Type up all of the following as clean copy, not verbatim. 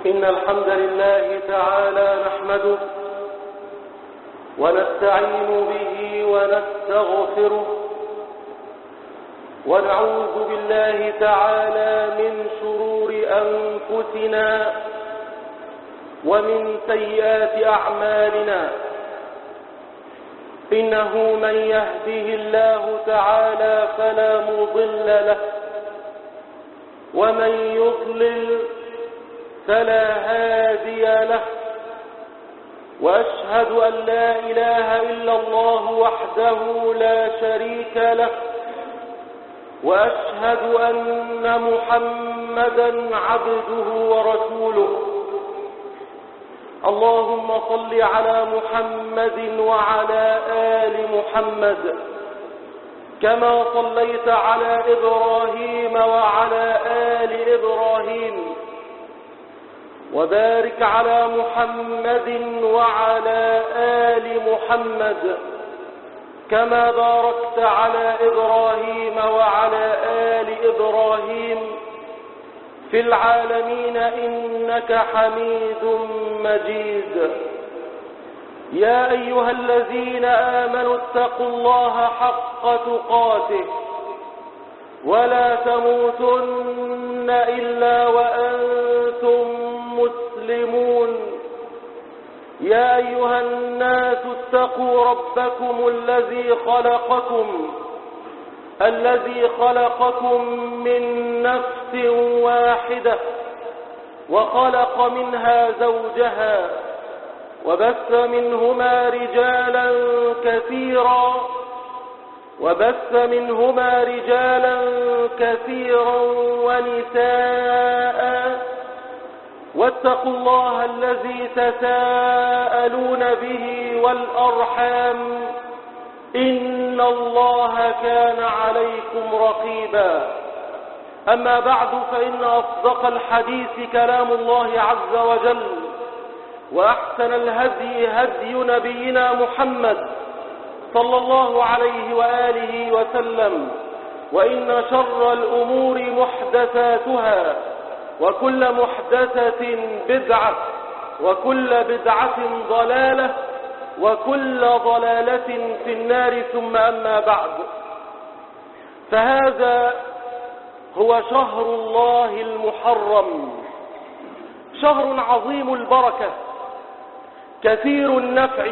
إن الحمد لله تعالى نحمده ونستعين به ونستغفره ونعوذ بالله تعالى من شرور أنفسنا ومن سيئات أعمالنا. إنه من يهده الله تعالى فلا مضل له ومن يضلل فلا هادي له، وأشهد أن لا إله إلا الله وحده لا شريك له، وأشهد أن محمدا عبده ورسوله. اللهم صل على محمد وعلى آل محمد كما صليت على إبراهيم وعلى آل إبراهيم، وبارك على محمد وعلى آل محمد كما باركت على إبراهيم وعلى آل إبراهيم في العالمين إنك حميد مجيد. يا أيها الذين آمنوا اتقوا الله حق تقاته ولا تموتن إلا وأنتم مسلمون. يا أيها الناس اتقوا ربكم الذي خلقكم من نفس واحدة وخلق منها زوجها وبث منهما رجالا كثيرا ونساء، واتقوا الله الذي تساءلون به والأرحام إن الله كان عليكم رقيبا. أما بعد، فإن أصدق الحديث كلام الله عز وجل، وأحسن الهدي هدي نبينا محمد صلى الله عليه وآله وسلم، وإن شر الأمور محدثاتها، وكل محدثة بدعة، وكل بدعة ضلالة، وكل ضلالة في النار. ثم أما بعد، فهذا هو شهر الله المحرم، شهر عظيم البركة كثير النفع،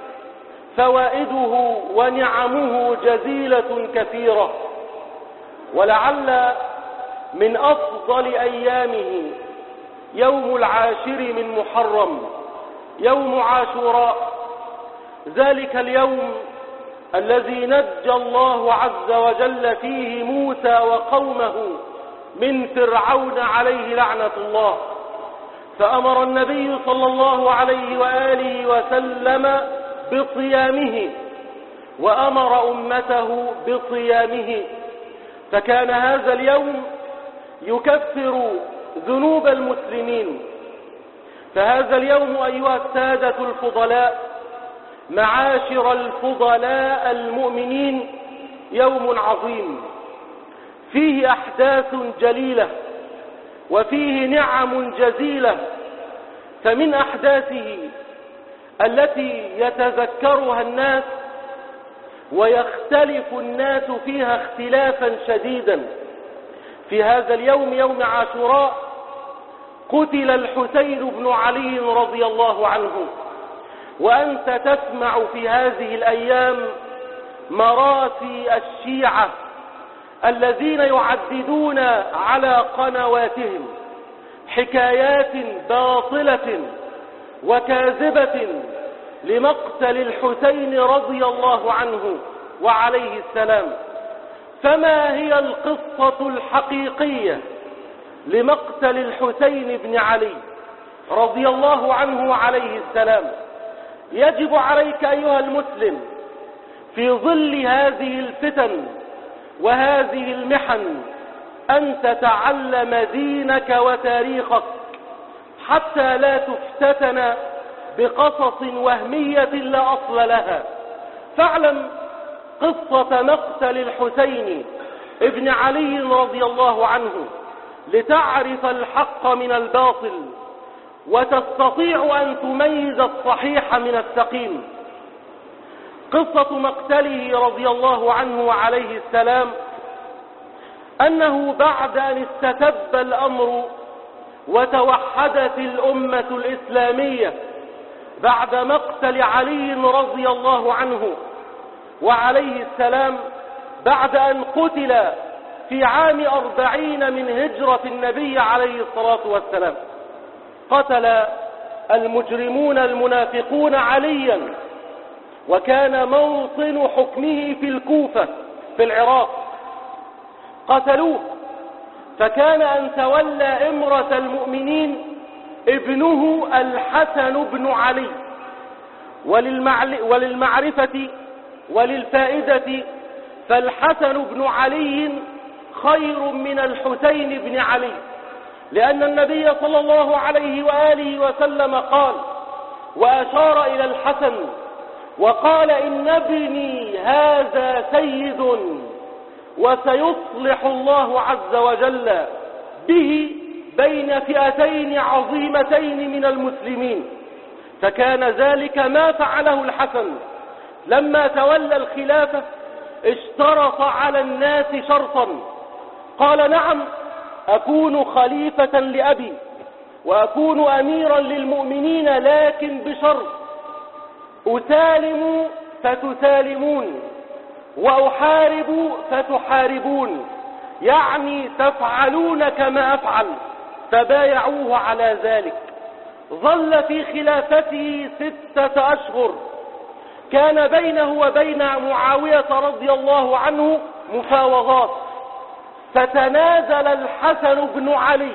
فوائده ونعمه جزيلة كثيرة. ولعل من أفضل أيامه يوم العاشر من محرم، يوم عاشوراء، ذلك اليوم الذي نجى الله عز وجل فيه موسى وقومه من فرعون عليه لعنة الله، فأمر النبي صلى الله عليه وآله وسلم بصيامه وأمر أمته بصيامه، فكان هذا اليوم يكفر ذنوب المسلمين. فهذا اليوم أيها السادة الفضلاء، معاشر الفضلاء المؤمنين، يوم عظيم فيه أحداث جليلة وفيه نعم جزيلة. فمن أحداثه التي يتذكرها الناس ويختلف الناس فيها اختلافا شديدا، في هذا اليوم يوم عاشوراء قتل الحسين بن علي رضي الله عنه. وأنت تسمع في هذه الأيام مراسي الشيعة الذين يعددون على قنواتهم حكايات باطلة وكاذبة لمقتل الحسين رضي الله عنه وعليه السلام. فما هي القصة الحقيقية لمقتل الحسين بن علي رضي الله عنه وعليه السلام؟ يجب عليك أيها المسلم في ظل هذه الفتن وهذه المحن أن تتعلم دينك وتاريخك حتى لا تفتتن بقصص وهمية لا أصل لها. فاعلم قصة مقتل الحسين ابن علي رضي الله عنه لتعرف الحق من الباطل وتستطيع أن تميز الصحيح من السقيم. قصة مقتله رضي الله عنه وعليه السلام أنه بعد أن استتب الأمر وتوحدت الأمة الإسلامية بعد مقتل علي رضي الله عنه وعليه السلام، بعد أن قتل في عام 40 من هجرة النبي عليه الصلاة والسلام، قتل المجرمون المنافقون عليا، وكان موطن حكمه في الكوفة في العراق، قتلوه، فكان أن تولى إمرة المؤمنين ابنه الحسن بن علي. وللمعرفة وللفائدة، فالحسن بن علي خير من الحسين بن علي، لأن النبي صلى الله عليه وآله وسلم قال وأشار إلى الحسن وقال: إن ابني هذا سيد وسيصلح الله عز وجل به بين فئتين عظيمتين من المسلمين. فكان ذلك ما فعله الحسن لما تولى الخلافة، اشترط على الناس شرطا، قال: نعم، أكون خليفة لأبي وأكون أميرا للمؤمنين، لكن بشرط: أسالم فتسالمون وأحارب فتحاربون، يعني تفعلون كما أفعل. فبايعوه على ذلك. ظل في خلافته 6 أشهر، كان بينه وبين معاوية رضي الله عنه مفاوضات، فتنازل الحسن بن علي،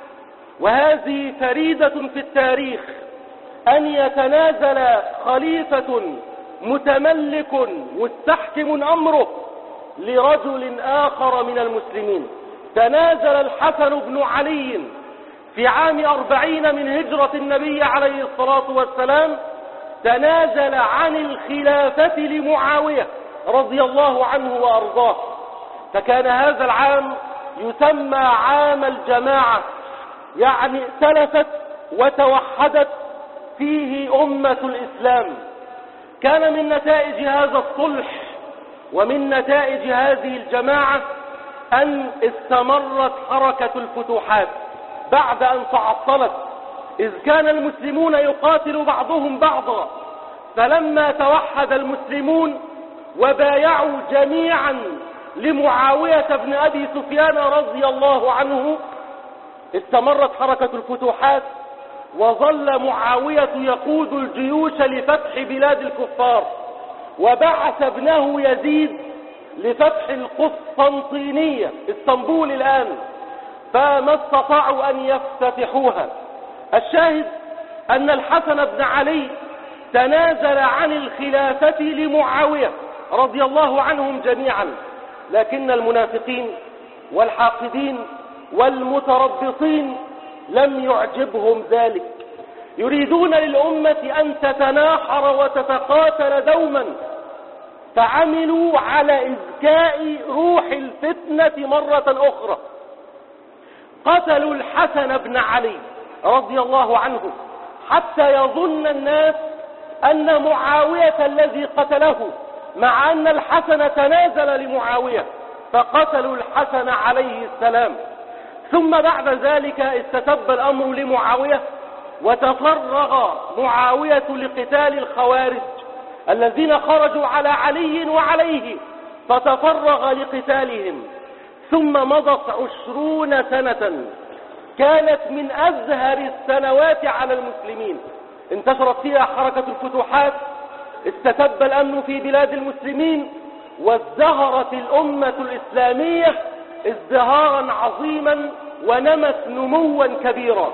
وهذه فريدة في التاريخ أن يتنازل خليفة متملك مستحكم أمره لرجل آخر من المسلمين. تنازل الحسن بن علي في عام 40 من هجرة النبي عليه الصلاة والسلام، تنازل عن الخلافة لمعاوية رضي الله عنه وأرضاه. فكان هذا العام يسمى عام الجماعة، يعني ائتلفت وتوحدت فيه أمة الإسلام. كان من نتائج هذا الصلح ومن نتائج هذه الجماعة أن استمرت حركة الفتوحات بعد أن تعطلت، إذ كان المسلمون يقاتل بعضهم بعضا. فلما توحد المسلمون وبايعوا جميعا لمعاوية بن أبي سفيان رضي الله عنه، استمرت حركة الفتوحات، وظل معاوية يقود الجيوش لفتح بلاد الكفار، وبعث ابنه يزيد لفتح القسطنطينية، اسطنبول الآن، فما استطاعوا أن يفتتحوها. الشاهد أن الحسن بن علي تنازل عن الخلافة لمعاوية رضي الله عنهم جميعا، لكن المنافقين والحاقدين والمتربصين لم يعجبهم ذلك، يريدون للأمة أن تتناحر وتتقاتل دوما، فعملوا على إذكاء روح الفتنة مرة أخرى. قتلوا الحسن بن علي رضي الله عنه حتى يظن الناس أن معاوية الذي قتله، مع أن الحسن تنازل لمعاوية، فقتلوا الحسن عليه السلام. ثم بعد ذلك استتب الأمر لمعاوية، وتفرغ معاوية لقتال الخوارج الذين خرجوا على علي وعليه، فتفرغ لقتالهم. ثم مضت 20 سنة كانت من أزهر السنوات على المسلمين، انتشرت فيها حركة الفتوحات، استتب الأمن في بلاد المسلمين، وازدهرت الأمة الإسلامية ازدهارا عظيما ونمت نموا كبيرا،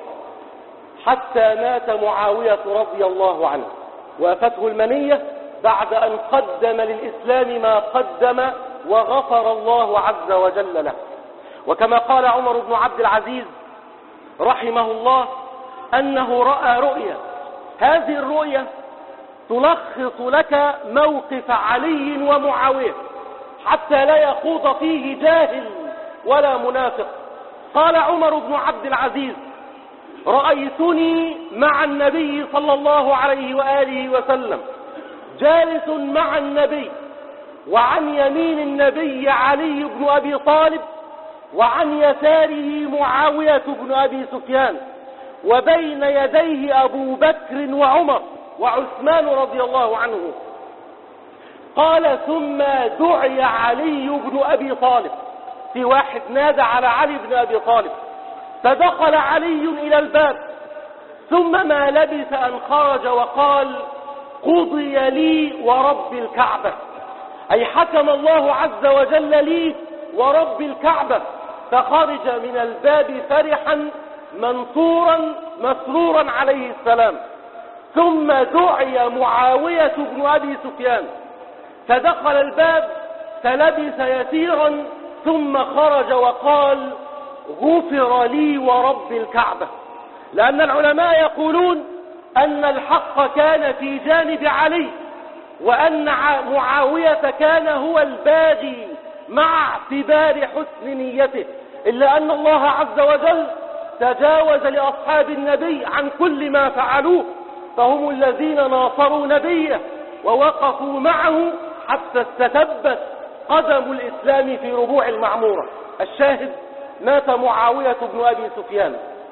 حتى مات معاوية رضي الله عنه وافته المنية بعد أن قدم للإسلام ما قدم، وغفر الله عز وجل له. وكما قال عمر بن عبد العزيز رحمه الله أنه رأى رؤيا، هذه الرؤيا تلخص لك موقف علي ومعاوية حتى لا يخوض فيه جاهل ولا منافق. قال عمر بن عبد العزيز: رأيتني مع النبي صلى الله عليه وآله وسلم جالس مع النبي، وعن يمين النبي علي بن أبي طالب، وعن يساره معاوية بن أبي سفيان، وبين يديه أبو بكر وعمر وعثمان رضي الله عنه. قال ثم دعي علي بن أبي طالب، في واحد نادى على علي بن أبي طالب، فدخل علي إلى الباب، ثم ما لبث أن خرج وقال قضي لي ورب الكعبة، أي حكم الله عز وجل لي ورب الكعبة. فخرج من الباب فرحا منصورا مسرورا عليه السلام. ثم دعي معاوية بن أبي سفيان، فدخل الباب فلبث يسيرا ثم خرج وقال غفر لي ورب الكعبة. لأن العلماء يقولون أن الحق كان في جانب علي، وأن معاوية كان هو الباغي مع اعتبار حسن نيته، إلا أن الله عز وجل تجاوز لأصحاب النبي عن كل ما فعلوه، فهم الذين ناصروا نبيه ووقفوا معه حتى استتبت قدم الإسلام في ربوع المعمورة. الشاهد مات معاوية بن أبي سفيان،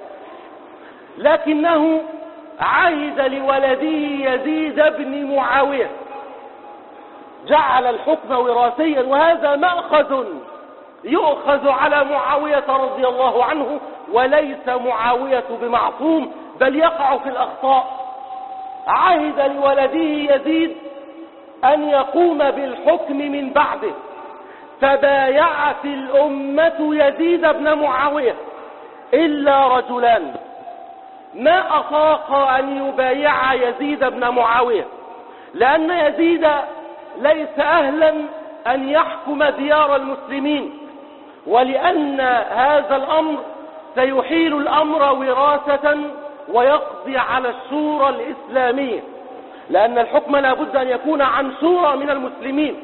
لكنه عهد لولده يزيد بن معاوية، جعل الحكم وراثيا، وهذا مأخذ يؤخذ على معاوية رضي الله عنه، وليس معاوية بمعصوم بل يقع في الأخطاء. عهد لولده يزيد أن يقوم بالحكم من بعده، فبايعت الأمة يزيد بن معاوية إلا رجلان ما أطاق أن يبايع يزيد بن معاوية، لأن يزيد ليس أهلا أن يحكم ديار المسلمين، ولأن هذا الأمر سيحيل الأمر وراثة ويقضي على الشورى الإسلامية، لأن الحكم لا بد أن يكون عن شورى من المسلمين.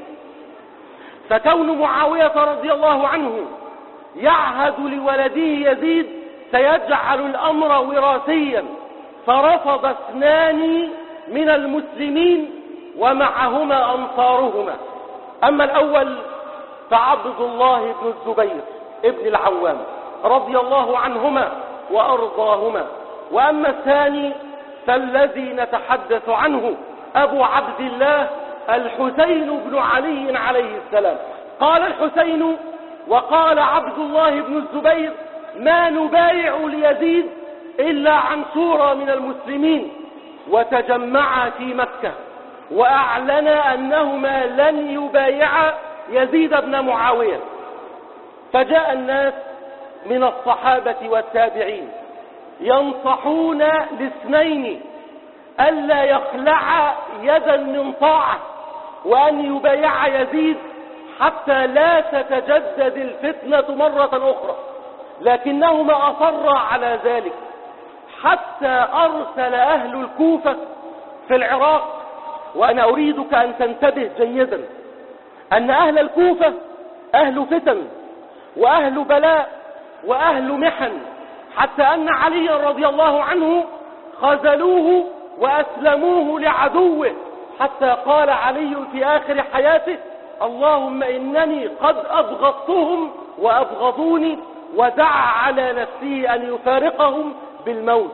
فكون معاوية رضي الله عنه يعهد لولده يزيد سيجعل الأمر وراثيا، فرفض اثنان من المسلمين ومعهما أنصارهما. أما الأول فعبد الله بن الزبير ابن العوام رضي الله عنهما وأرضاهما، وأما الثاني فالذي نتحدث عنه أبو عبد الله الحسين بن علي عليه السلام. قال الحسين وقال عبد الله بن الزبير ما نبايع ليزيد إلا عن شورى من المسلمين، وتجمعا في مكة وأعلنا أنهما لن يبايعا يزيد بن معاوية. فجاء الناس من الصحابة والتابعين ينصحون لاثنين ألا يخلع يدا من طاعة، وأن يبايع يزيد حتى لا تتجدد الفتنة مرة أخرى، لكنهما أصرا على ذلك حتى أرسل أهل الكوفة في العراق. وأنا أريدك أن تنتبه جيدا أن أهل الكوفة أهل فتن وأهل بلاء وأهل محن، حتى أن علي رضي الله عنه خذلوه وأسلموه لعدوه، حتى قال علي في آخر حياته اللهم إنني قد أبغضتهم وأبغضوني، ودعا على نفسه أن يفارقهم بالموت.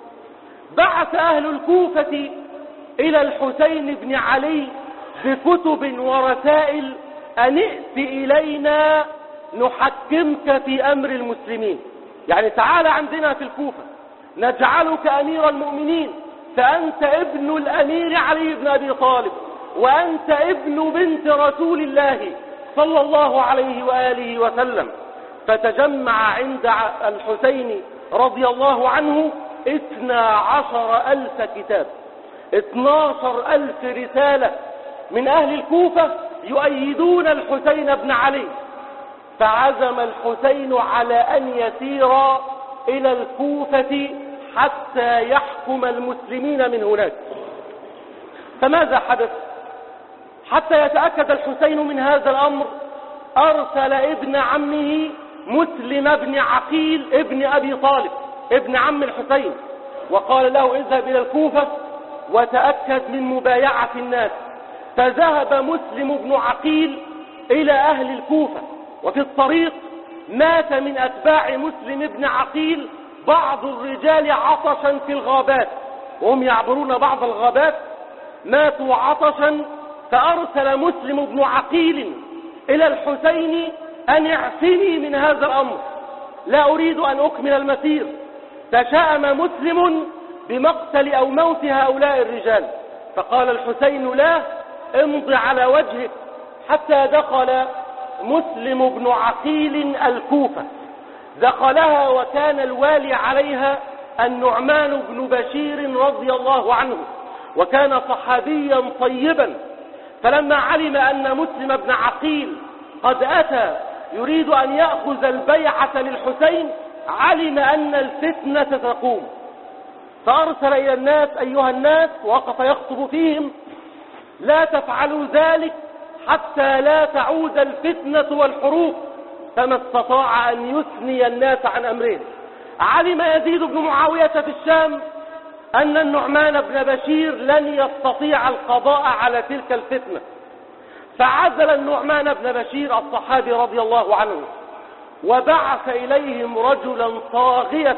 بعث أهل الكوفة إلى الحسين بن علي بكتب ورسائل أن ائت إلينا نحكمك في أمر المسلمين، يعني تعال عندنا في الكوفة نجعلك أمير المؤمنين، فأنت ابن الأمير علي بن أبي طالب، وأنت ابن بنت رسول الله صلى الله عليه وآله وسلم. فتجمع عند الحسين رضي الله عنه 12,000 كتاب، 12,000 رسالة من أهل الكوفة يؤيدون الحسين بن علي. فعزم الحسين على أن يسير إلى الكوفة حتى يحكم المسلمين من هناك. فماذا حدث؟ حتى يتأكد الحسين من هذا الأمر أرسل ابن عمه مسلم بن عقيل ابن أبي طالب ابن عم الحسين، وقال له اذهب إلى الكوفة وتأكد من مبايعة الناس. فذهب مسلم بن عقيل إلى أهل الكوفة، وفي الطريق مات من أتباع مسلم بن عقيل بعض الرجال عطشا في الغابات، وهم يعبرون بعض الغابات ماتوا عطشا. فأرسل مسلم بن عقيل إلى الحسين أن اعفني من هذا الأمر، لا أريد أن أكمل المسير. تشاءم مسلم بمقتل أو موت هؤلاء الرجال، فقال الحسين لا، امض على وجهك. حتى دخل مسلم بن عقيل الكوفة، دخلها وكان الوالي عليها النعمان بن بشير رضي الله عنه، وكان صحابيا طيبا. فلما علم أن مسلم بن عقيل قد أتى يريد أن يأخذ البيعة للحسين، علم أن الفتنة تقوم، فأرسل إلى الناس: أيها الناس، وقف يخطب فيهم: لا تفعلوا ذلك حتى لا تعود الفتنة والحروب. فما استطاع أن يثني الناس عن أمره. علم يزيد بن معاوية في الشام أن النعمان بن بشير لن يستطيع القضاء على تلك الفتنة، فعزل النعمان بن بشير الصحابي رضي الله عنه، وبعث إليهم رجلا طاغية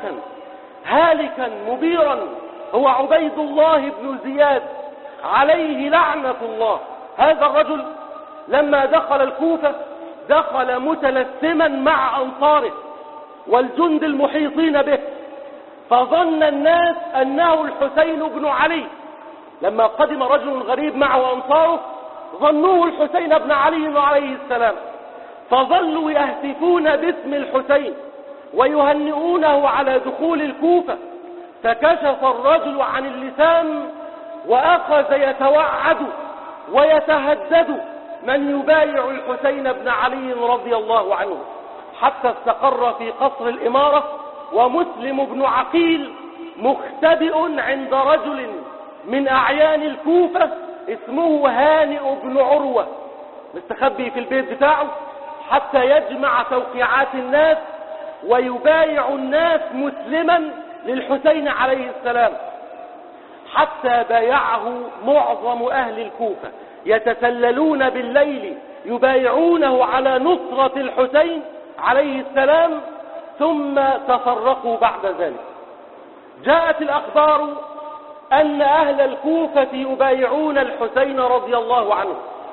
هالكا مبيرا، هو عبيد الله بن زياد عليه لعنة الله. هذا الرجل لما دخل الكوفة دخل متلثما مع أنصاره والجند المحيطين به، فظن الناس أنه الحسين بن علي. لما قدم رجل غريب معه أنصاره ظنوه الحسين بن علي عليه السلام، فظلوا يهتفون باسم الحسين ويهنئونه على دخول الكوفة. فكشف الرجل عن اللسان وأخذ يتوعد ويتهدد من يبايع الحسين بن علي رضي الله عنه، حتى استقر في قصر الإمارة، ومسلم بن عقيل مختبئ عند رجل من أعيان الكوفة اسمه هانئ بن عروة، مستخبي في البيت بتاعه حتى يجمع توقيعات الناس ويبايع الناس مسلما للحسين عليه السلام، حتى بايعه معظم أهل الكوفة يتسللون بالليل يبايعونه على نصرة الحسين عليه السلام، ثم تفرقوا بعد ذلك. جاءت الأخبار أن أهل الكوفة يبايعون الحسين رضي الله عنه،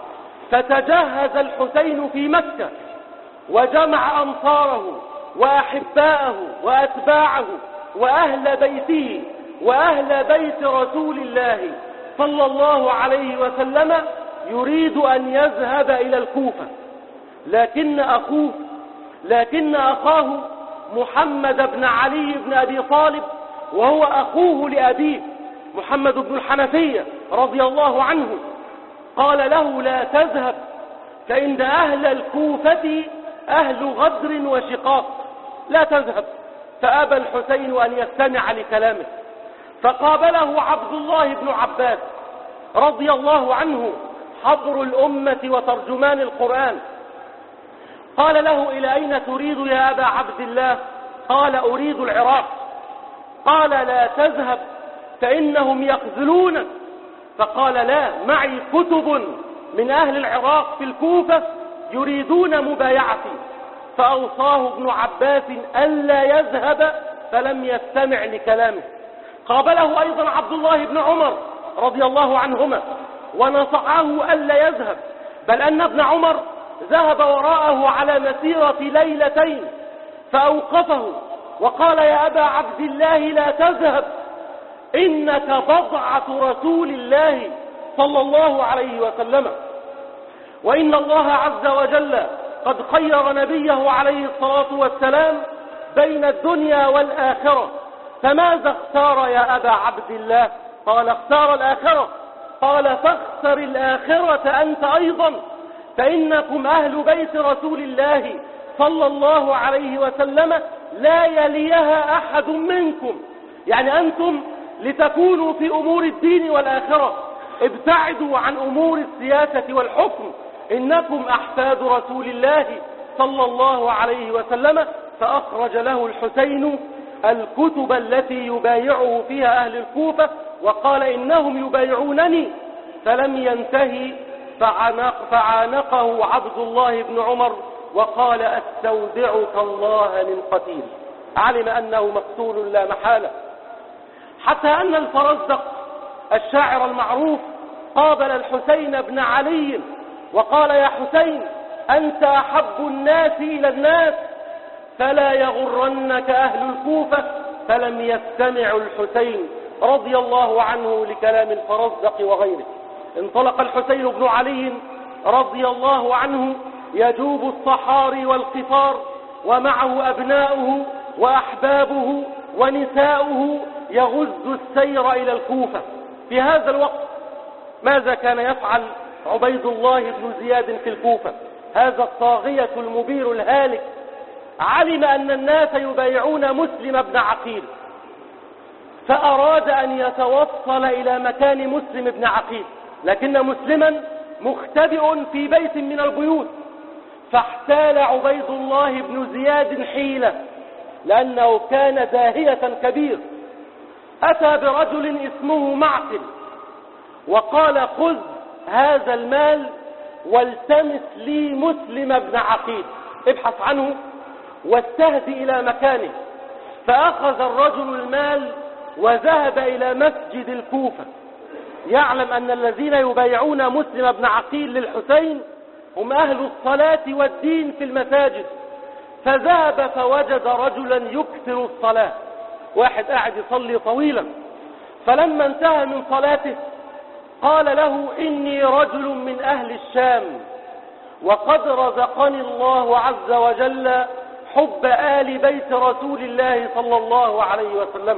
فتجهز الحسين في مكة وجمع أنصاره وأحباءه وأتباعه وأهل بيته وأهل بيت رسول الله صلى الله عليه وسلم، يريد أن يذهب إلى الكوفة. لكن أخاه محمد بن علي بن أبي طالب، وهو أخوه لأبيه محمد بن الحنفية رضي الله عنه، قال له: لا تذهب، فإن أهل الكوفة أهل غدر وشقاق، لا تذهب. فأبى الحسين أن يستمع لكلامه، فقابله عبد الله بن عباس رضي الله عنه حبر الأمة وترجمان القرآن. قال له: إلى أين تريد يا أبا عبد الله؟ قال: أريد العراق. قال: لا تذهب فإنهم يخذلونك. فقال: لا، معي كتب من أهل العراق في الكوفة يريدون مبايعتي. فأوصاه ابن عباس ألا يذهب، فلم يستمع لكلامه. قابله أيضا عبد الله بن عمر رضي الله عنهما ونصحه ألا يذهب، بل أن ابن عمر ذهب وراءه على مسيرة ليلتين فأوقفه وقال: يا أبا عبد الله لا تذهب، إنك بضعة رسول الله صلى الله عليه وسلم، وإن الله عز وجل قد خير نبيه عليه الصلاة والسلام بين الدنيا والآخرة، فماذا اختار يا أبا عبد الله؟ قال: اختار الآخرة. قال: فاختر الآخرة أنت أيضا، فإنكم أهل بيت رسول الله صلى الله عليه وسلم لا يليها أحد منكم، يعني أنتم لتكونوا في أمور الدين والآخرة ابتعدوا عن أمور السياسة والحكم، إنكم أحفاد رسول الله صلى الله عليه وسلم. فأخرج له الحسين الكتب التي يبايعه فيها أهل الكوفة، وقال إنهم يبايعونني، فلم ينتهي فعانقه عبد الله بن عمر وقال استودعك الله من قتيل. علم أنه مقتول لا محالة، حتى أن الفرزدق الشاعر المعروف قابل الحسين بن علي وقال يا حسين أنت أحب الناس إلى الناس فلا يغرنك أهل الكوفة، فلم يستمع الحسين رضي الله عنه لكلام الفرزدق وغيره. انطلق الحسين بن علي رضي الله عنه يجوب الصحاري والقفار، ومعه أبناؤه وأحبابه ونساؤه يغز السير إلى الكوفة. في هذا الوقت ماذا كان يفعل عبيد الله بن زياد في الكوفة؟ هذا الطاغية المبير الهالك علم أن الناس يبايعون مسلم بن عقيل، فأراد أن يتوصل إلى مكان مسلم بن عقيل، لكن مسلما مختبئ في بيت من البيوت، فاحتال عبيد الله بن زياد حيلة لأنه كان داهية كبير. أتى برجل اسمه معقل وقال خذ هذا المال والتمس لي مسلم بن عقيل، ابحث عنه واستهدي إلى مكانه. فأخذ الرجل المال وذهب إلى مسجد الكوفة، يعلم أن الذين يبايعون مسلم بن عقيل للحسين هم أهل الصلاة والدين في المساجد. فذهب فوجد رجلا يكثر الصلاة، واحد قاعد يصلي طويلا، فلما انتهى من صلاته قال له إني رجل من أهل الشام وقد رزقني الله عز وجل حب آل بيت رسول الله صلى الله عليه وسلم،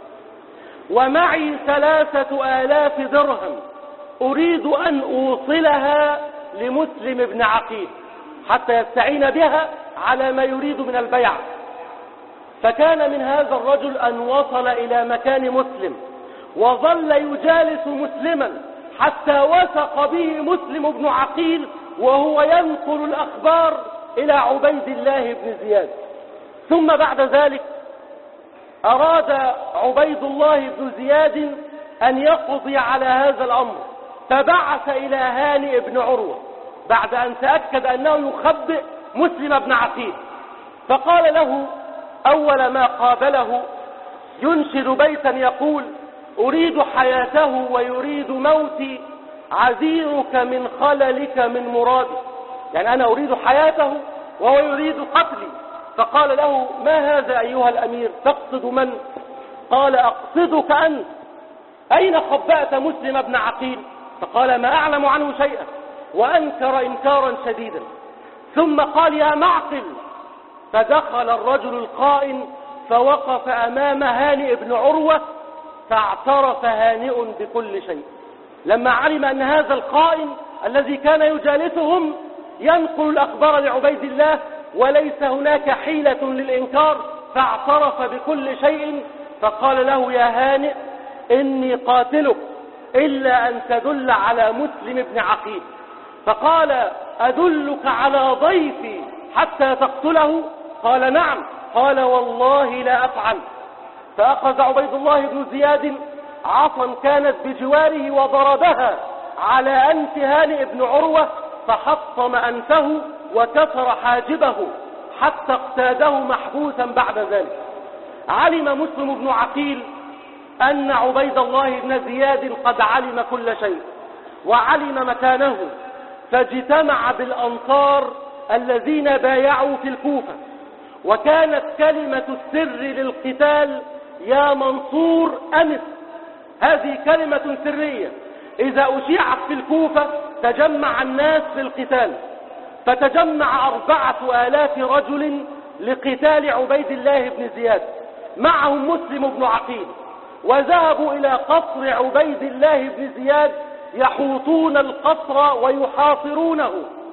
ومعي 3000 درهم أريد أن أوصلها لمسلم بن عقيل حتى يستعين بها على ما يريد من البيع. فكان من هذا الرجل أن وصل إلى مكان مسلم وظل يجالس مسلما حتى وثق به مسلم بن عقيل وهو ينقل الأخبار إلى عبيد الله بن زياد. ثم بعد ذلك أراد عبيد الله بن زياد أن يقضي على هذا الأمر، فبعث إلى هانئ بن عروة بعد أن تأكد أنه يخبئ مسلم بن عقيل، فقال له أول ما قابله ينشد بيتا يقول أريد حياته ويريد موتي عذيرك من خللك من مرادي، يعني أنا أريد حياته وهو يريد قتلي. فقال له ما هذا أيها الأمير، تقصد من؟ قال أقصدك أنت، أين خبأت مسلم بن عقيل؟ فقال ما أعلم عنه شيئا، وأنكر إنكارا شديدا. ثم قال يا معقل، فدخل الرجل القائن فوقف أمام هانئ بن عروة فاعترف هانئ بكل شيء. لما علم أن هذا القائن الذي كان يجالسهم ينقل الأخبار لعبيد الله وليس هناك حيلة للإنكار، فاعترف بكل شيء. فقال له يا هانئ إني قاتلك إلا أن تدل على مسلم بن عقيل. فقال أدلك على ضيفي حتى تقتله؟ قال نعم. قال والله لا أفعل. فأخذ عبيد الله بن زياد عصا كانت بجواره وضربها على أنف هانئ بن عروة فحطم أنفه وكسر حاجبه حتى اقتاده محبوسا بعد ذلك. علم مسلم بن عقيل أن عبيد الله بن زياد قد علم كل شيء وعلم مكانه، فاجتمع بالأنصار الذين بايعوا في الكوفة، وكانت كلمة السر للقتال يا منصور أمس. هذه كلمة سرية إذا أشيعت في الكوفة تجمع الناس في القتال، فتجمع 4000 رجل لقتال عبيد الله بن زياد، معهم مسلم بن عقيل، وذهبوا إلى قصر عبيد الله بن زياد يحوطون القصر ويحاصرونه.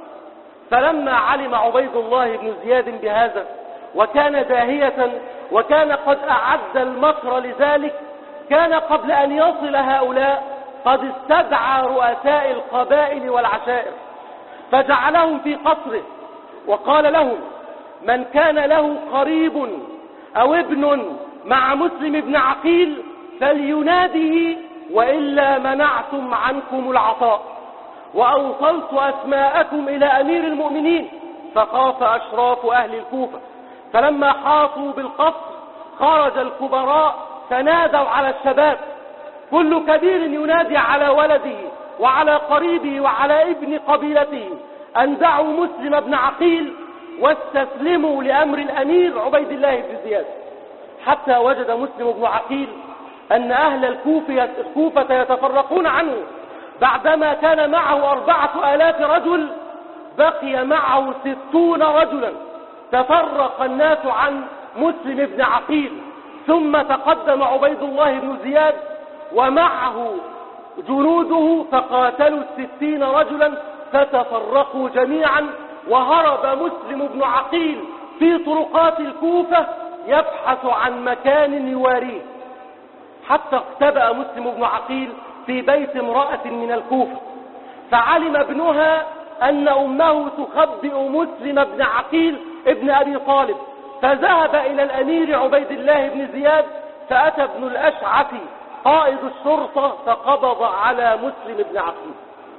فلما علم عبيد الله بن زياد بهذا وكان داهية وكان قد أعد المكر لذلك، كان قبل أن يصل هؤلاء قد استدعى رؤساء القبائل والعشائر فجعلهم في قصره وقال لهم من كان له قريب أو ابن مع مسلم بن عقيل فليناده وإلا منعتم عنكم العطاء، وأوصلت أسماءكم إلى أمير المؤمنين. فخاف أشراف أهل الكوفة، فلما حاطوا بالقصر خرج الكبراء فنادوا على الشباب، كل كبير ينادي على ولده وعلى قريبه وعلى ابن قبيلته أن دعوا مسلم بن عقيل واستسلموا لأمر الأمير عبيد الله بن زياد. حتى وجد مسلم بن عقيل أن أهل الكوفة يتفرقون عنه، بعدما كان معه 4000 رجل بقي معه 60 رجلا. تفرق الناس عن مسلم بن عقيل، ثم تقدم عبيد الله بن زياد ومعه جنوده فقاتلوا 60 رجلا، فتفرقوا جميعا، وهرب مسلم بن عقيل في طرقات الكوفة يبحث عن مكان يواريه، حتى اختبأ مسلم بن عقيل في بيت امرأة من الكوفة، فعلم ابنها أن أمه تخبئ مسلم بن عقيل ابن أبي طالب، فذهب إلى الأمير عبيد الله بن زياد، فأتى ابن الأشعث قائد الشرطة فقبض على مسلم بن عقيل.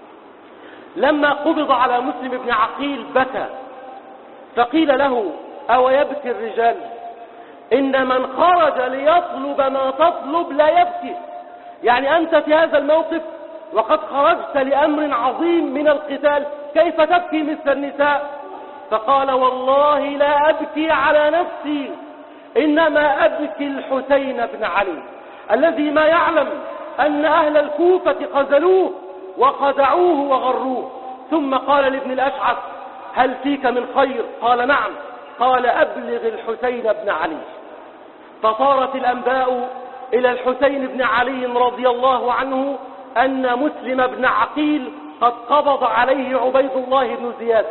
لما قبض على مسلم بن عقيل بكى، فقيل له: أو يبكي الرجال؟ إن من خرج ليطلب ما تطلب لا يبكي. يعني أنت في هذا الموقف وقد خرجت لأمر عظيم من القتال، كيف تبكي مثل النساء؟ فقال: والله لا أبكي على نفسي، إنما أبكي الحسين بن علي الذي ما يعلم أن أهل الكوفة خذلوه وخدعوه وغروه. ثم قال لابن الأشعث: هل فيك من خير؟ قال: نعم. قال: أبلغ الحسين بن علي. فصارت الأنباء إلى الحسين بن علي رضي الله عنه أن مسلم بن عقيل قد قبض عليه عبيد الله بن زياد،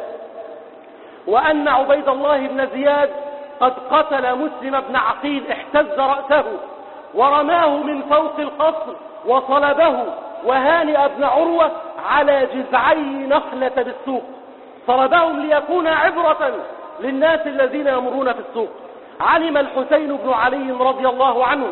وأن عبيد الله بن زياد قد قتل مسلم بن عقيل، احتز رأسه ورماه من فوق القصر وصلبه، وهانئ بن عروة على جذعي نخلة بالسوق، صلبهم ليكون عبرة للناس الذين يمرون في السوق. علم الحسين بن علي رضي الله عنه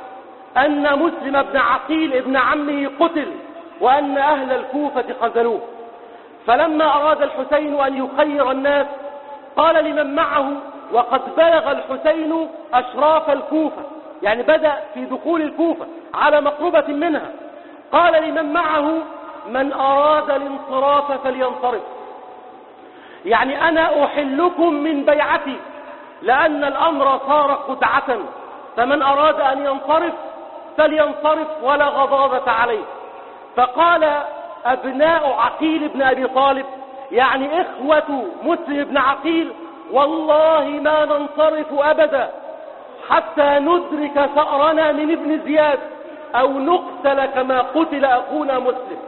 أن مسلم بن عقيل ابن عمه قتل، وأن أهل الكوفة خذلوه. فلما أراد الحسين أن يخير الناس قال لمن معه، وقد بلغ الحسين أشراف الكوفة، يعني بدأ في دخول الكوفة على مقربة منها، قال لمن معه: من أراد الانصراف فلينصرف، يعني أنا أحلكم من بيعتي، لأن الأمر صار خدعة، فمن أراد أن ينصرف فلينصرف ولا غضاضة عليه. فقال أبناء عقيل بن أبي طالب، يعني إخوة مسلم بن عقيل: والله ما ننصرف أبدا حتى ندرك ثأرنا من ابن زياد أو نقتل كما قتل أخونا مسلم.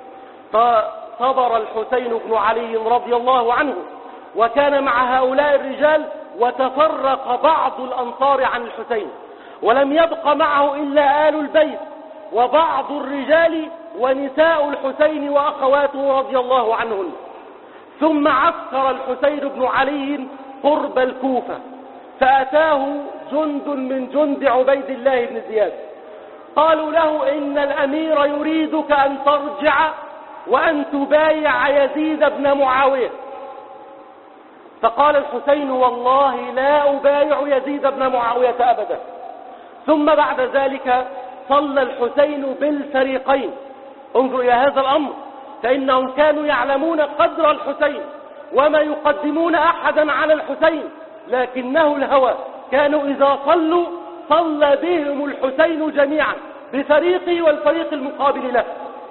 فصبر الحسين بن علي رضي الله عنه وكان مع هؤلاء الرجال، وتفرق بعض الأنصار عن الحسين، ولم يبق معه إلا آل البيت وبعض الرجال ونساء الحسين وأخواته رضي الله عنهن. ثم عسكر الحسين بن علي قرب الكوفة، فأتاه جند من جند عبيد الله بن زياد، قالوا له: إن الأمير يريدك أن ترجع وأن تبايع يزيد بن معاوية. فقال الحسين: والله لا أبايع يزيد بن معاوية أبدا. ثم بعد ذلك صلى الحسين بالفريقين. انظروا إلى هذا الأمر، فإنهم كانوا يعلمون قدر الحسين وما يقدمون أحدا على الحسين، لكنه الهوى، كانوا إذا صلوا صلى بهم الحسين جميعا بفريقه والفريق المقابل له.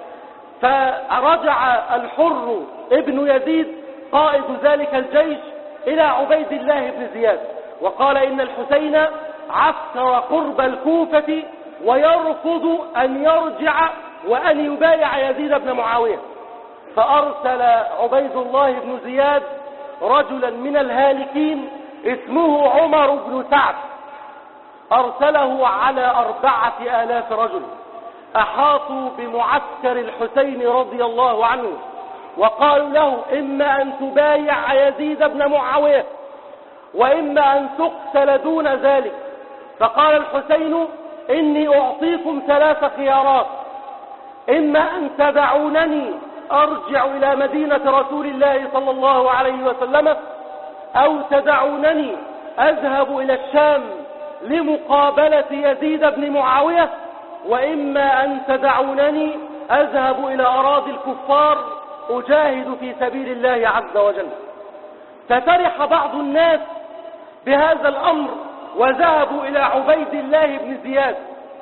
فرجع الحر ابن يزيد قائد ذلك الجيش إلى عبيد الله بن زياد وقال: إن الحسين عسكر قرب الكوفة ويرفض أن يرجع وأن يبايع يزيد بن معاوية. فأرسل عبيد الله بن زياد رجلا من الهالكين اسمه عمر بن سعد، أرسله على 4000 رجل، أحاطوا بمعسكر الحسين رضي الله عنه، وقالوا له: إما أن تبايع يزيد بن معاوية، وإما أن تقتل دون ذلك. فقال الحسين: إني أعطيكم 3 خيارات، إما أن تدعونني أرجع إلى مدينة رسول الله صلى الله عليه وسلم، أو تدعونني أذهب إلى الشام لمقابلة يزيد بن معاوية، وإما أن تدعونني أذهب إلى أراضي الكفار أجاهد في سبيل الله عز وجل. فترح بعض الناس بهذا الأمر وذهبوا إلى عبيد الله بن زياد،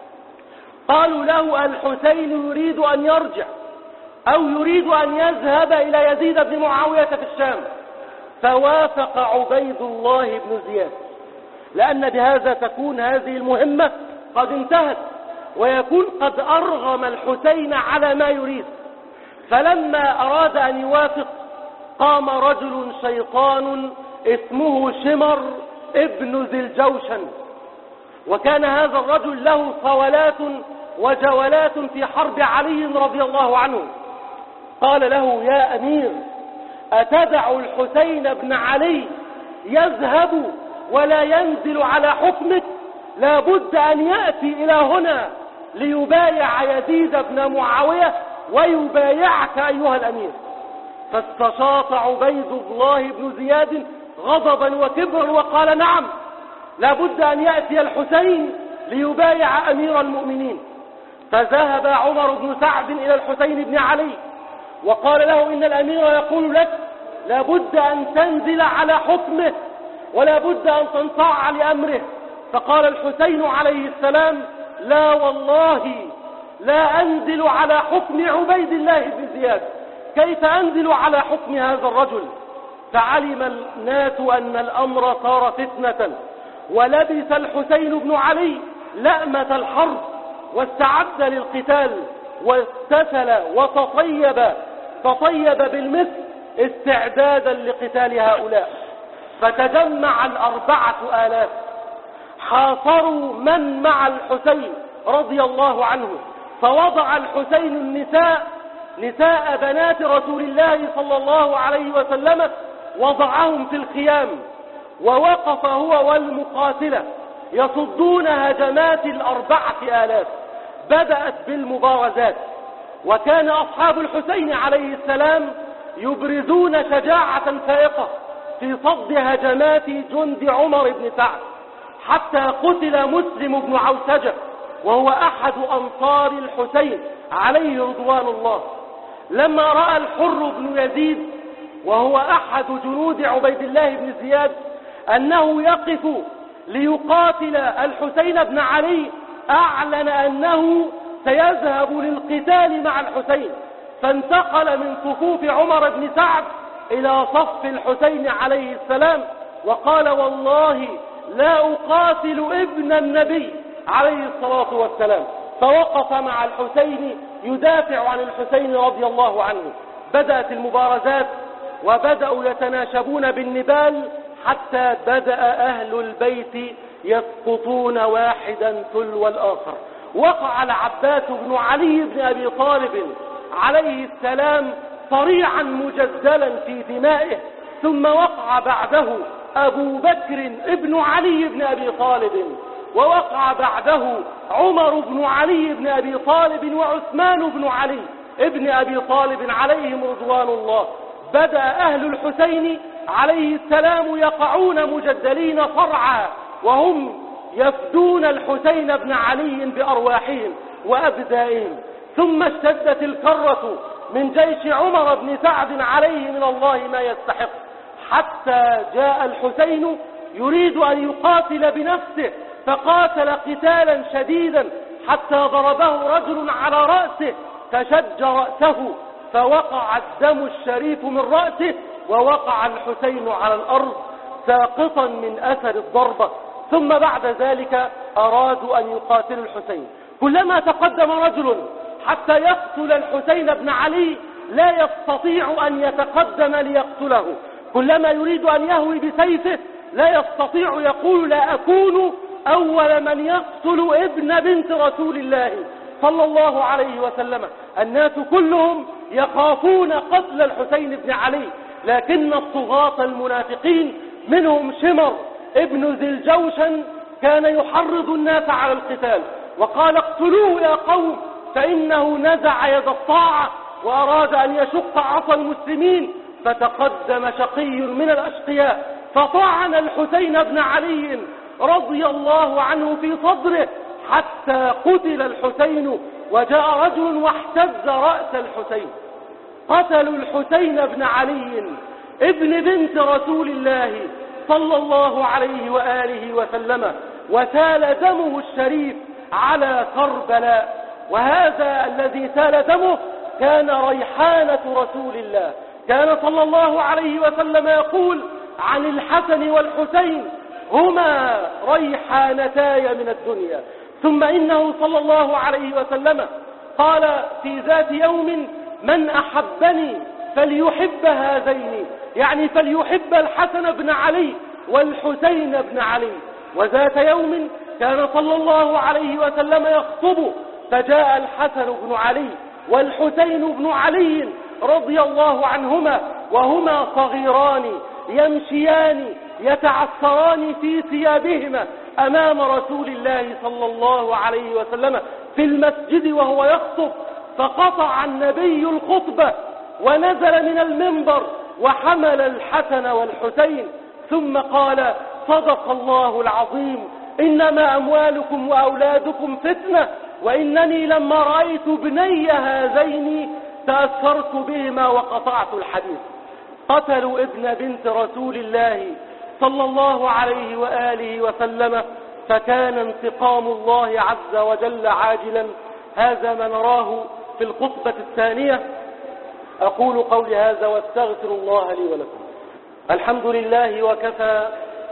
قالوا له: الحسين يريد أن يرجع أو يريد أن يذهب إلى يزيد بن معاوية في الشام. فوافق عبيد الله بن زياد، لأن بهذا تكون هذه المهمة قد انتهت، ويكون قد أرغم الحسين على ما يريد. فلما أراد أن يوافق قام رجل شيطان اسمه شمر ابن ذي الجوشن، وكان هذا الرجل له صولات وجولات في حرب علي رضي الله عنه. قال له: يا أمير، أتدع الحسين بن علي يذهب ولا ينزل على حكمك؟ لا بد أن يأتي إلى هنا ليبايع يزيد بن معاوية ويبايعك أيها الأمير. فاستشاط عبيد الله بن زياد غضبا وكبرا وقال: نعم، لا بد أن يأتي الحسين ليبايع أمير المؤمنين. فذهب عمر بن سعد إلى الحسين بن علي وقال له: إن الأمير يقول لك لا بد أن تنزل على حكمه ولا بد أن تنصاع لأمره. فقال الحسين عليه السلام: لا والله لا أنزل على حكم عبيد الله بن زياد، كيف أنزل على حكم هذا الرجل؟ فعلم الناس أن الأمر صار فتنة، ولبس الحسين بن علي لأمة الحرب واستعد للقتال واستسل وتطيب بالمثل استعدادا لقتال هؤلاء. فتجمع 4000 حاصروا من مع الحسين رضي الله عنه، فوضع الحسين نساء بنات رسول الله صلى الله عليه وسلم وضعهم في الخيام، ووقف هو والمقاتلة يصدون هجمات 4000. بدأت بالمبارزات، وكان أصحاب الحسين عليه السلام يبرزون شجاعة فائقة في صد هجمات جند عمر بن سعد، حتى قتل مسلم بن عوسجة وهو أحد أنصار الحسين عليه رضوان الله. لما رأى الحر بن يزيد وهو أحد جنود عبيد الله بن زياد أنه يقف ليقاتل الحسين بن علي، أعلن أنه سيذهب للقتال مع الحسين، فانتقل من صفوف عمر بن سعد إلى صف الحسين عليه السلام وقال: والله لا أقاتل ابن النبي عليه الصلاة والسلام. فوقف مع الحسين يدافع عن الحسين رضي الله عنه. بدأت المبارزات وبدأوا يتناشبون بالنبال، حتى بدأ أهل البيت يسقطون واحدا تلو الآخر. وقع العباس بن علي بن أبي طالب عليه السلام صريعا مجزلا في دمائه، ثم وقع بعده أبو بكر ابن علي بن أبي طالب، ووقع بعده عمر بن علي بن أبي طالب وعثمان بن علي ابن أبي طالب عليهم رضوان الله. بدأ أهل الحسين عليه السلام يقعون مجدلين صرعا، وهم يفدون الحسين بن علي بأرواحهم وأبدائهم. ثم اشتدت الكرة من جيش عمر بن سعد عليه من الله ما يستحق، حتى جاء الحسين يريد أن يقاتل بنفسه، فقاتل قتالا شديدا حتى ضربه رجل على رأسه فشج رأسه، فوقع الدم الشريف من رأسه، ووقع الحسين على الأرض ساقطا من أثر الضربة. ثم بعد ذلك أرادوا أن يقاتلوا الحسين. كلما تقدم رجل حتى يقتل الحسين بن علي لا يستطيع أن يتقدم ليقتله، كلما يريد أن يهوي بسيفه لا يستطيع، يقول: لا أكون أول من يقتل ابن بنت رسول الله صلى الله عليه وسلم. الناس كلهم يخافون قتل الحسين بن علي، لكن الطغاة المنافقين منهم شمر ابن ذي الجوشن كان يحرض الناس على القتال وقال اقتلوه يا قوم فإنه نزع يد الطاعة وأراد أن يشق عصا المسلمين. فتقدم شقي من الأشقياء فطعن الحسين بن علي رضي الله عنه في صدره حتى قتل الحسين، وجاء رجل واحتز رأس الحسين. قتلوا الحسين بن علي ابن بنت رسول الله صلى الله عليه وآله وسلم، وسال دمه الشريف على كربلاء. وهذا الذي سال دمه كان ريحانة رسول الله. كان صلى الله عليه وسلم يقول عن الحسن والحسين هما ريحانتاي من الدنيا. ثم إنه صلى الله عليه وسلم قال في ذات يوم من أحبني فليحب هذين، يعني فليحب الحسن بن علي والحسين بن علي. وذات يوم كان صلى الله عليه وسلم يخطب فجاء الحسن بن علي والحسين بن علي رضي الله عنهما وهما صغيران يمشيان يتعثران في ثيابهما أمام رسول الله صلى الله عليه وسلم في المسجد وهو يخطب، فقطع النبي الخطبة ونزل من المنبر وحمل الحسن والحسين ثم قال صدق الله العظيم إنما أموالكم وأولادكم فتنة، وإنني لما رأيت ابني هذين تأثرت بهما وقطعت الحديث. قتلوا ابن بنت رسول الله صلى الله عليه وآله وسلم، فكان انتقام الله عز وجل عاجلا. هذا ما نراه في الخطبة الثانية. أقول قولي هذا واستغفر الله لي ولكم. الحمد لله وكفى،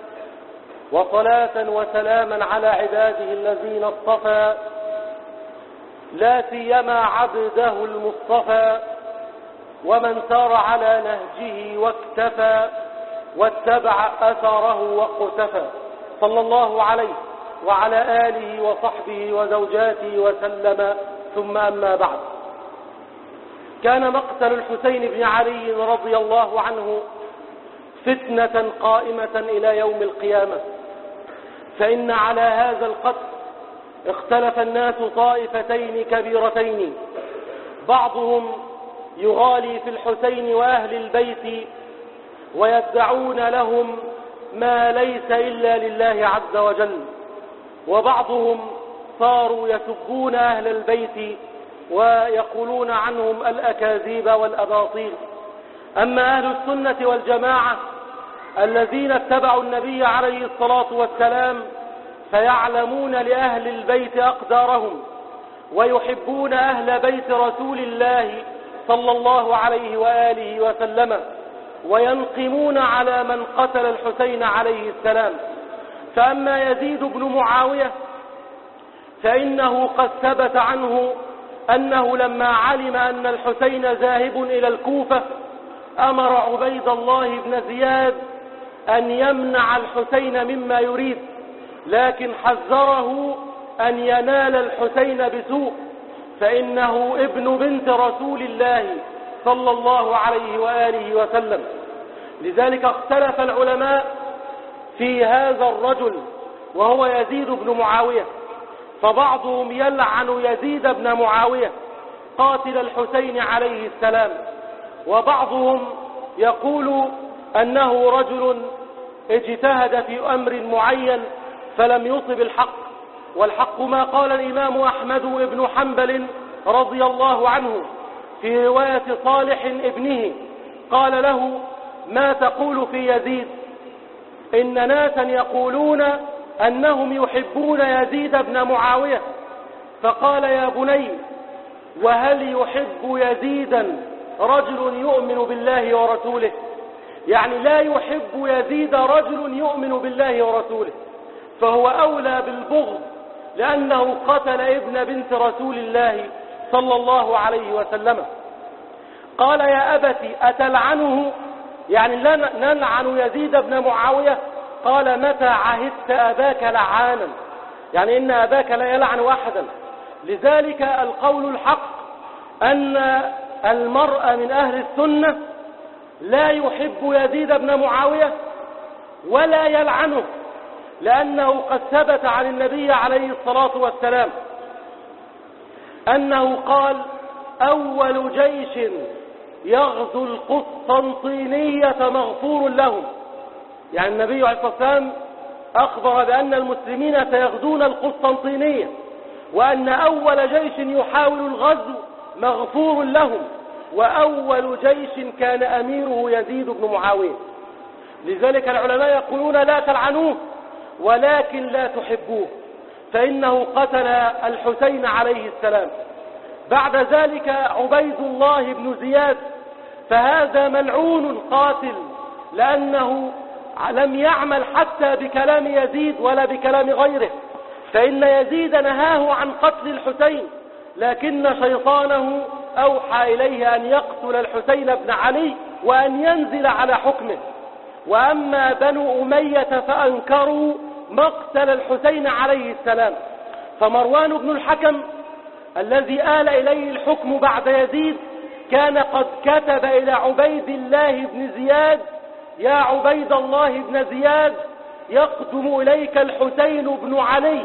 وصلاة وسلاما على عباده الذين اصطفى، لا سيما عبده المصطفى، ومن سار على نهجه واكتفى واتبع أثره واقتفى، صلى الله عليه وعلى آله وصحبه وزوجاته وسلم. ثم أما بعد، كان مقتل الحسين بن علي رضي الله عنه فتنة قائمة إلى يوم القيامة. فإن على هذا القتل اختلف الناس طائفتين كبيرتين، بعضهم يغالي في الحسين وأهل البيت ويدعون لهم ما ليس إلا لله عز وجل، وبعضهم صاروا يسبون أهل البيت ويقولون عنهم الأكاذيب والأباطيل. أما أهل السنة والجماعة الذين اتبعوا النبي عليه الصلاة والسلام فيعلمون لأهل البيت أقدارهم، ويحبون أهل بيت رسول الله صلى الله عليه وآله وسلم، وينقمون على من قتل الحسين عليه السلام. فأما يزيد بن معاوية فإنه قد ثبت عنه أنه لما علم أن الحسين ذاهب إلى الكوفة أمر عبيد الله بن زياد أن يمنع الحسين مما يريد، لكن حذره أن ينال الحسين بسوء، فإنه ابن بنت رسول الله صلى الله عليه وآله وسلم. لذلك اختلف العلماء في هذا الرجل وهو يزيد بن معاوية، فبعضهم يلعن يزيد بن معاوية قاتل الحسين عليه السلام، وبعضهم يقول أنه رجل اجتهد في أمر معين فلم يصب الحق، والحق ما قال الإمام أحمد بن حنبل رضي الله عنه في رواية صالح ابنه، قال له ما تقول في يزيد؟ إن ناسا يقولون أنهم يحبون يزيد بن معاوية. فقال يا بني وهل يحب يزيدا رجل يؤمن بالله ورسوله؟ يعني لا يحب يزيد رجل يؤمن بالله ورسوله، فهو أولى بالبغض لأنه قتل ابن بنت رسول الله صلى الله عليه وسلم. قال يا أبتي أتلعنه؟ يعني لا نلعن يزيد بن معاوية؟ قال متى عهدت أباك لعانا؟ يعني إن أباك لا يلعن أحدا. لذلك القول الحق أن المرء من أهل السنة لا يحب يزيد بن معاوية ولا يلعنه، لأنه قد ثبت عن النبي عليه الصلاة والسلام أنه قال: أول جيش يغزو القسطنطينية مغفور لهم. يعني النبي عليه الصلاة والسلام أخبر بأن المسلمين سيغزون القسطنطينية، وأن أول جيش يحاول الغزو مغفور لهم، وأول جيش كان أميره يزيد بن معاوية. لذلك العلماء يقولون: لا تلعنوه ولكن لا تحبوه، فإنه قتل الحسين عليه السلام. بعد ذلك عبيد الله بن زياد، فهذا ملعون قاتل، لأنه لم يعمل حتى بكلام يزيد ولا بكلام غيره، فإن يزيد نهاه عن قتل الحسين، لكن شيطانه أوحى إليه أن يقتل الحسين بن علي وأن ينزل على حكمه. وأما بنو أمية فأنكروا مقتل الحسين عليه السلام، فمروان بن الحكم الذي آل إليه الحكم بعد يزيد كان قد كتب إلى عبيد الله بن زياد: يا عبيد الله بن زياد، يقدم إليك الحسين بن علي،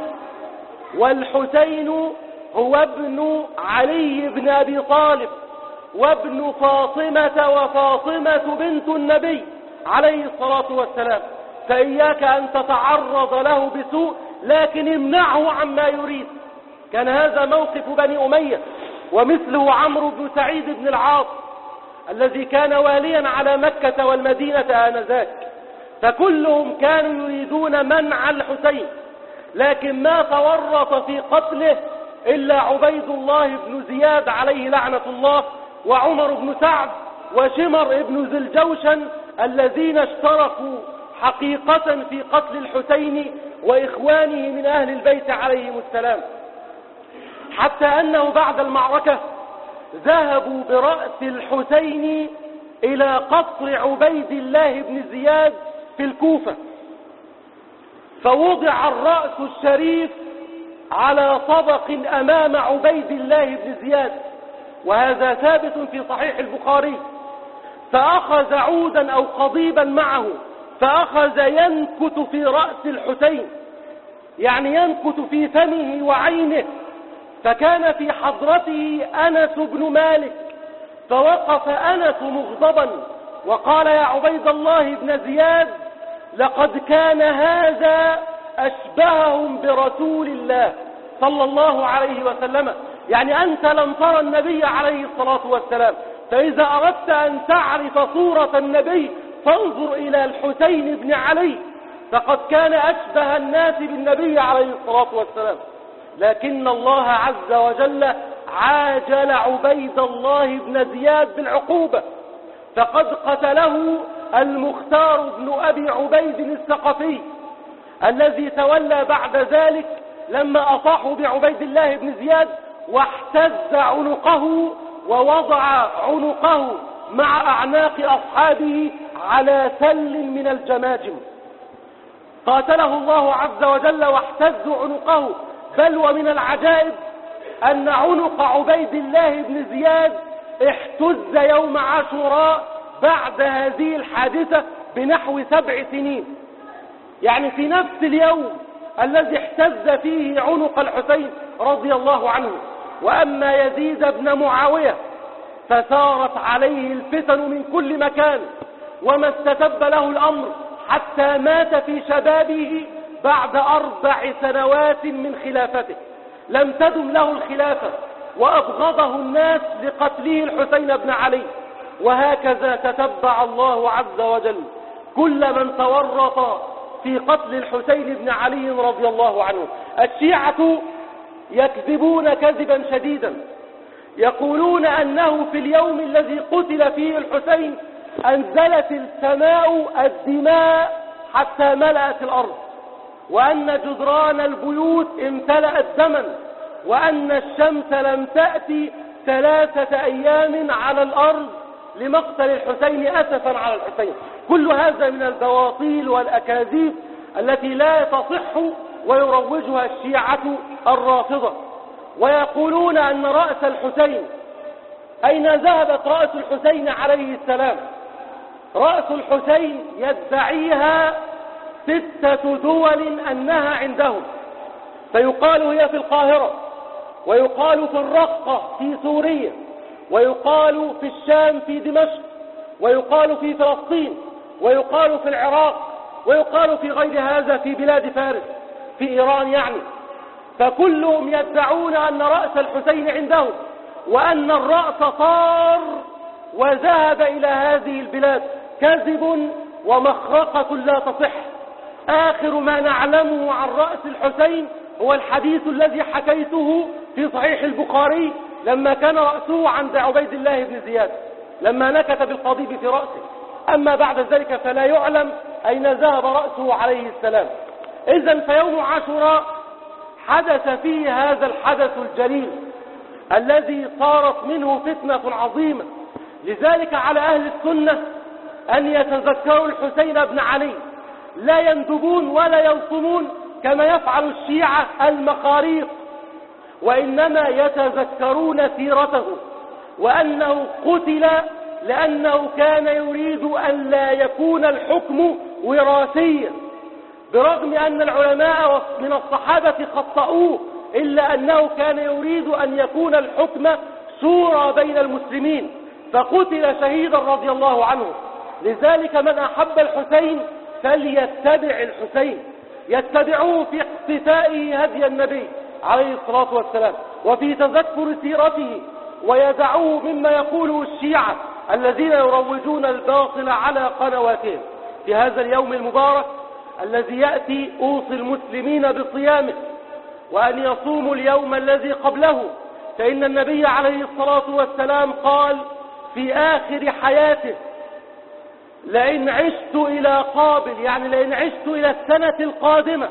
والحسين هو ابن علي بن أبي طالب وابن فاطمة، وفاطمة بنت النبي عليه الصلاة والسلام، فإياك أن تتعرض له بسوء، لكن امنعه عما يريد. كان هذا موقف بني أمية. ومثله عمرو بن سعيد بن العاص الذي كان واليا على مكة والمدينة آنذاك، فكلهم كانوا يريدون منع الحسين، لكن ما تورط في قتله إلا عبيد الله بن زياد عليه لعنة الله، وعمر بن سعد، وشمر بن ذي الجوشن، الذين اشتركوا حقيقة في قتل الحسين وإخوانه من أهل البيت عليهم السلام، حتى أنه بعد المعركة ذهبوا برأس الحسين إلى قصر عبيد الله بن زياد في الكوفة، فوضع الرأس الشريف على طبق أمام عبيد الله بن زياد، وهذا ثابت في صحيح البخاري. فأخذ عودا أو قضيبا معه، فأخذ ينكت في رأس الحسين، يعني ينكت في فمه وعينه، فكان في حضرته أنس بن مالك، فوقف أنس مغضبا وقال: يا عبيد الله بن زياد، لقد كان هذا أشبههم برسول الله صلى الله عليه وسلم، يعني أنت لم ترى النبي عليه الصلاة والسلام، فإذا أردت أن تعرف صورة النبي فانظر إلى الحسين بن علي، فقد كان أشبه الناس بالنبي عليه الصلاة والسلام. لكن الله عز وجل عاجل عبيد الله بن زياد بالعقوبة، فقد قتله المختار بن أبي عبيد الثقفي، الذي تولى بعد ذلك لما أطاحوا بعبيد الله بن زياد، واحتز عنقه ووضع عنقه مع أعناق أصحابه على سل من الجماجم. قاتله الله عز وجل واحتز عنقه. بل ومن العجائب أن عنق عبيد الله بن زياد احتز يوم عاشوراء بعد هذه الحادثة بنحو 7 سنين، يعني في نفس اليوم الذي احتز فيه عنق الحسين رضي الله عنه. وأما يزيد بن معاوية فثارت عليه الفتن من كل مكان، وما استتب له الأمر حتى مات في شبابه بعد 4 سنوات من خلافته، لم تدم له الخلافة، وأبغضه الناس لقتله الحسين بن علي. وهكذا تتبع الله عز وجل كل من تورط في قتل الحسين بن علي رضي الله عنه. الشيعة يكذبون كذبا شديدا، يقولون أنه في اليوم الذي قتل فيه الحسين أنزلت السماء الدماء حتى ملأت الأرض، وأن جدران البيوت امتلأت دما، وأن الشمس لم تأتي 3 أيام على الأرض لمقتل الحسين أسفا على الحسين. كل هذا من البواطيل والأكاذيب التي لا تصح ويروجها الشيعة الرافضة. ويقولون أن رأس الحسين، أين ذهبت رأس الحسين عليه السلام؟ رأس الحسين يدعيها 6 دول أنها عندهم، فيقال هي في القاهرة، ويقال في الرقة في سوريا، ويقال في الشام في دمشق، ويقال في فلسطين، ويقال في العراق، ويقال في غير هذا في بلاد فارس في إيران يعني. فكلهم يدعون أن رأس الحسين عندهم، وأن الرأس طار وذهب إلى هذه البلاد. كذب ومخرقة لا تصح. آخر ما نعلمه عن رأس الحسين هو الحديث الذي حكيته في صحيح البخاري لما كان رأسه عند عبيد الله بن زياد لما نكت بالقضيب في رأسه. أما بعد ذلك فلا يعلم أين ذهب رأسه عليه السلام. إذن فيوم عاشوراء حدث فيه هذا الحدث الجليل الذي صارت منه فتنة عظيمة. لذلك على أهل السنة أن يتذكروا الحسين بن علي، لا يندبون ولا يلطمون كما يفعل الشيعة المخاريق، وإنما يتذكرون سيرته، وأنه قتل لأنه كان يريد أن لا يكون الحكم وراثيا، برغم أن العلماء من الصحابة خطأوه، إلا أنه كان يريد أن يكون الحكم شورى بين المسلمين، فقتل شهيدا رضي الله عنه. لذلك من أحب الحسين فليتبع الحسين، يتبعوه في اقتفائه هدي النبي عليه الصلاة والسلام وفي تذكر سيرته، ويدعوه مما يقوله الشيعة الذين يروجون الباطل على قنواتهم. في هذا اليوم المبارك الذي يأتي أوصي المسلمين بصيامه وأن يصوموا اليوم الذي قبله، فإن النبي عليه الصلاة والسلام قال في آخر حياته: لئن عشت إلى قابل، يعني لئن عشت إلى السنة القادمة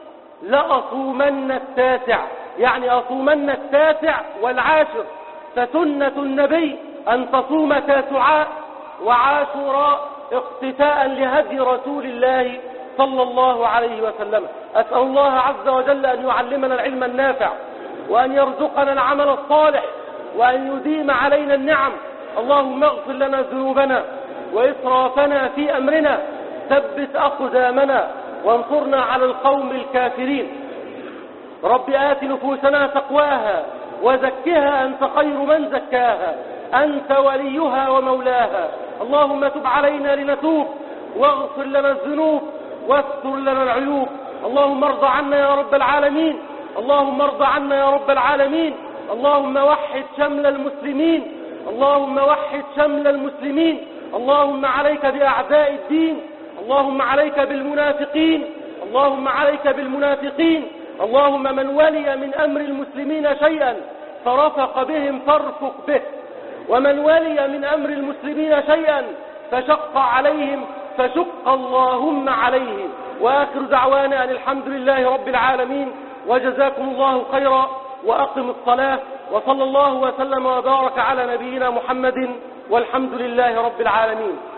لأصومن التاسع، يعني أصومن التاسع والعاشر. فسنة النبي أن تصوم تاسعاء وعاشوراء اقتفاء لهدي رسول الله صلى الله عليه وسلم. أسأل الله عز وجل أن يعلمنا العلم النافع، وأن يرزقنا العمل الصالح، وأن يديم علينا النعم. اللهم اغفر لنا ذنوبنا وإسرافنا في أمرنا، ثبت أقدامنا وانصرنا على القوم الكافرين. رب آت نفوسنا تقواها وزكها أنت خير من زكاها، أنت وليها ومولاها. اللهم تب علينا لنتوب، واغفر لنا الذنوب واستر لنا العيوب. اللهم ارض عنا يا رب العالمين، اللهم ارض عنا يا رب العالمين. اللهم وحد شمل المسلمين، اللهم وحد شمل المسلمين. اللهم عليك بأعداء الدين، اللهم عليك بالمنافقين، اللهم عليك بالمنافقين. اللهم من ولي من أمر المسلمين شيئا فرفق بهم فارفق به، ومن ولي من أمر المسلمين شيئا فشق عليهم فشق اللهم عليهم. وآخر دعوانا أن الحمد لله رب العالمين، وجزاكم الله خيرا، وأقم الصلاة، وصلى الله وسلم وبارك على نبينا محمد، والحمد لله رب العالمين.